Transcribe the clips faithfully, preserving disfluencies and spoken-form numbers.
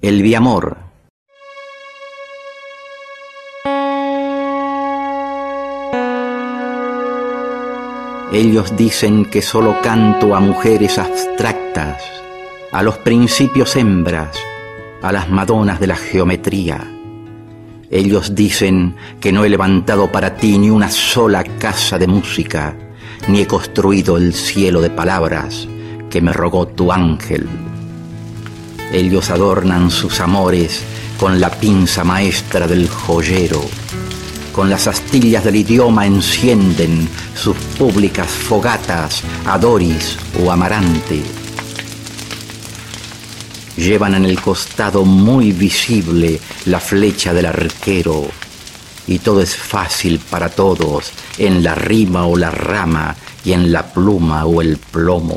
El Viamor. Ellos dicen que solo canto a mujeres abstractas, a los principios hembras, a las madonas de la geometría. Ellos dicen que no he levantado para ti ni una sola casa de música, ni he construido el cielo de palabras que me rogó tu ángel. Ellos adornan sus amores con la pinza maestra del joyero. Con las astillas del idioma encienden sus públicas fogatas a Doris o Amarante. Llevan en el costado muy visible la flecha del arquero, y todo es fácil para todos en la rima o la rama y en la pluma o el plomo.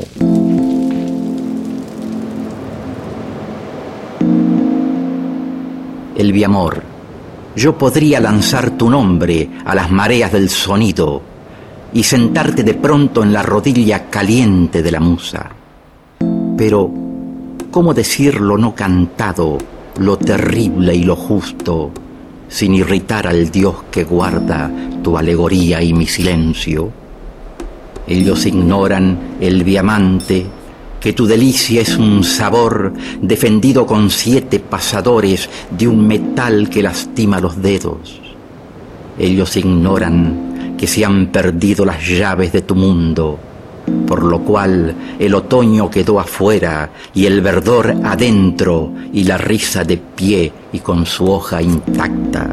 El Viamor. Yo podría lanzar tu nombre a las mareas del sonido y sentarte de pronto en la rodilla caliente de la musa. Pero, ¿cómo decir lo no cantado, lo terrible y lo justo, sin irritar al Dios que guarda tu alegoría y mi silencio? Ellos ignoran el diamante, que tu delicia es un sabor defendido con siete pasadores de un metal que lastima los dedos. Ellos ignoran que se han perdido las llaves de tu mundo, por lo cual el otoño quedó afuera y el verdor adentro y la risa de pie y con su hoja intacta.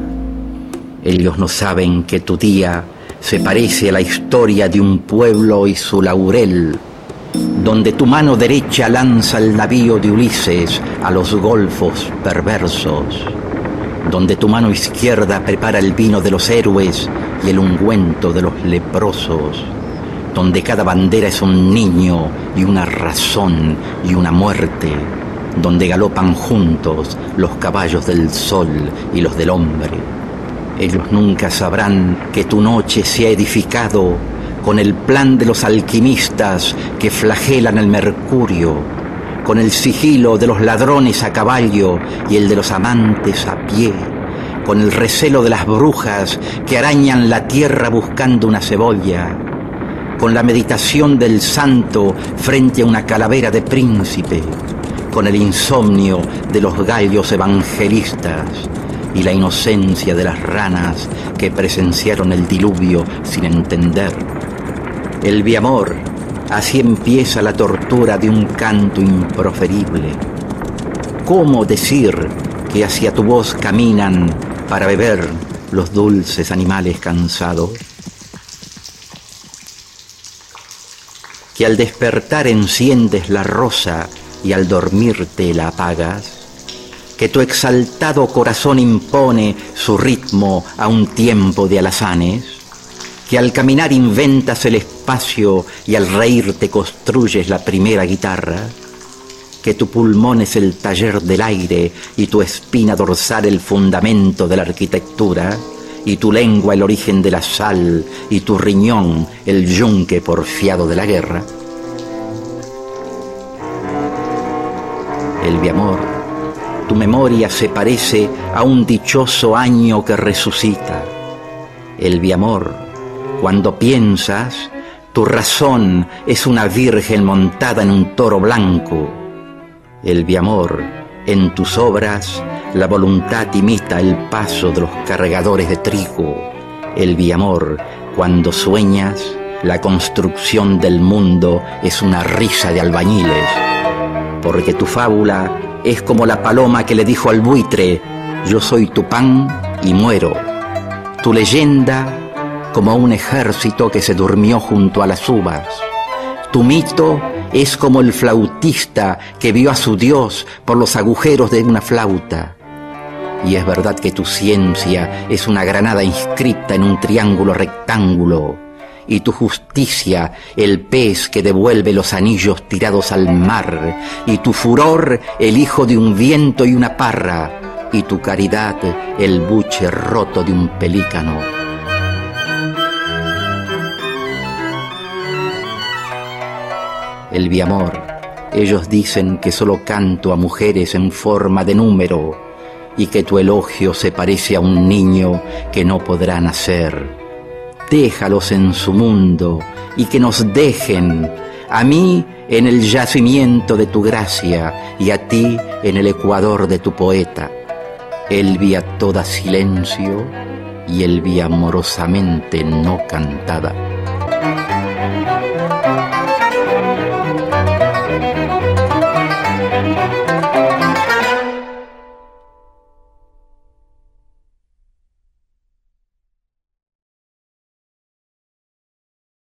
Ellos no saben que tu día se parece a la historia de un pueblo y su laurel, donde tu mano derecha lanza el navío de Ulises a los golfos perversos, donde tu mano izquierda prepara el vino de los héroes y el ungüento de los leprosos, donde cada bandera es un niño y una razón y una muerte, donde galopan juntos los caballos del sol y los del hombre. Ellos nunca sabrán que tu noche se ha edificado con el plan de los alquimistas que flagelan el mercurio, con el sigilo de los ladrones a caballo y el de los amantes a pie, con el recelo de las brujas que arañan la tierra buscando una cebolla, con la meditación del santo frente a una calavera de príncipe, con el insomnio de los gallos evangelistas y la inocencia de las ranas que presenciaron el diluvio sin entender. El Viamor, así empieza la tortura de un canto improferible. ¿Cómo decir que hacia tu voz caminan para beber los dulces animales cansados? Que al despertar enciendes la rosa y al dormirte la apagas. Que tu exaltado corazón impone su ritmo a un tiempo de alazanes. Que al caminar inventas el espacio y al reír te construyes la primera guitarra, que tu pulmón es el taller del aire y tu espina dorsal el fundamento de la arquitectura, y tu lengua el origen de la sal y tu riñón el yunque porfiado de la guerra. El Viamor, tu memoria se parece a un dichoso año que resucita. El Viamor, cuando piensas, tu razón es una virgen montada en un toro blanco. El Viamor, en tus obras, la voluntad imita el paso de los cargadores de trigo. El Viamor, cuando sueñas, la construcción del mundo es una risa de albañiles. Porque tu fábula es como la paloma que le dijo al buitre: yo soy tu pan y muero. Tu leyenda como un ejército que se durmió junto a las uvas. Tu mito es como el flautista que vio a su Dios por los agujeros de una flauta. Y es verdad que tu ciencia es una granada inscripta en un triángulo rectángulo, y tu justicia el pez que devuelve los anillos tirados al mar, y tu furor el hijo de un viento y una parra, y tu caridad el buche roto de un pelícano. El Viamor, Ellos dicen que solo canto a mujeres en forma de número y que tu elogio se parece a un niño que no podrá nacer. Déjalos en su mundo y que nos dejen, a mí en el yacimiento de tu gracia y a ti en el ecuador de tu poeta. Elvia toda silencio y Elvia amorosamente no cantada.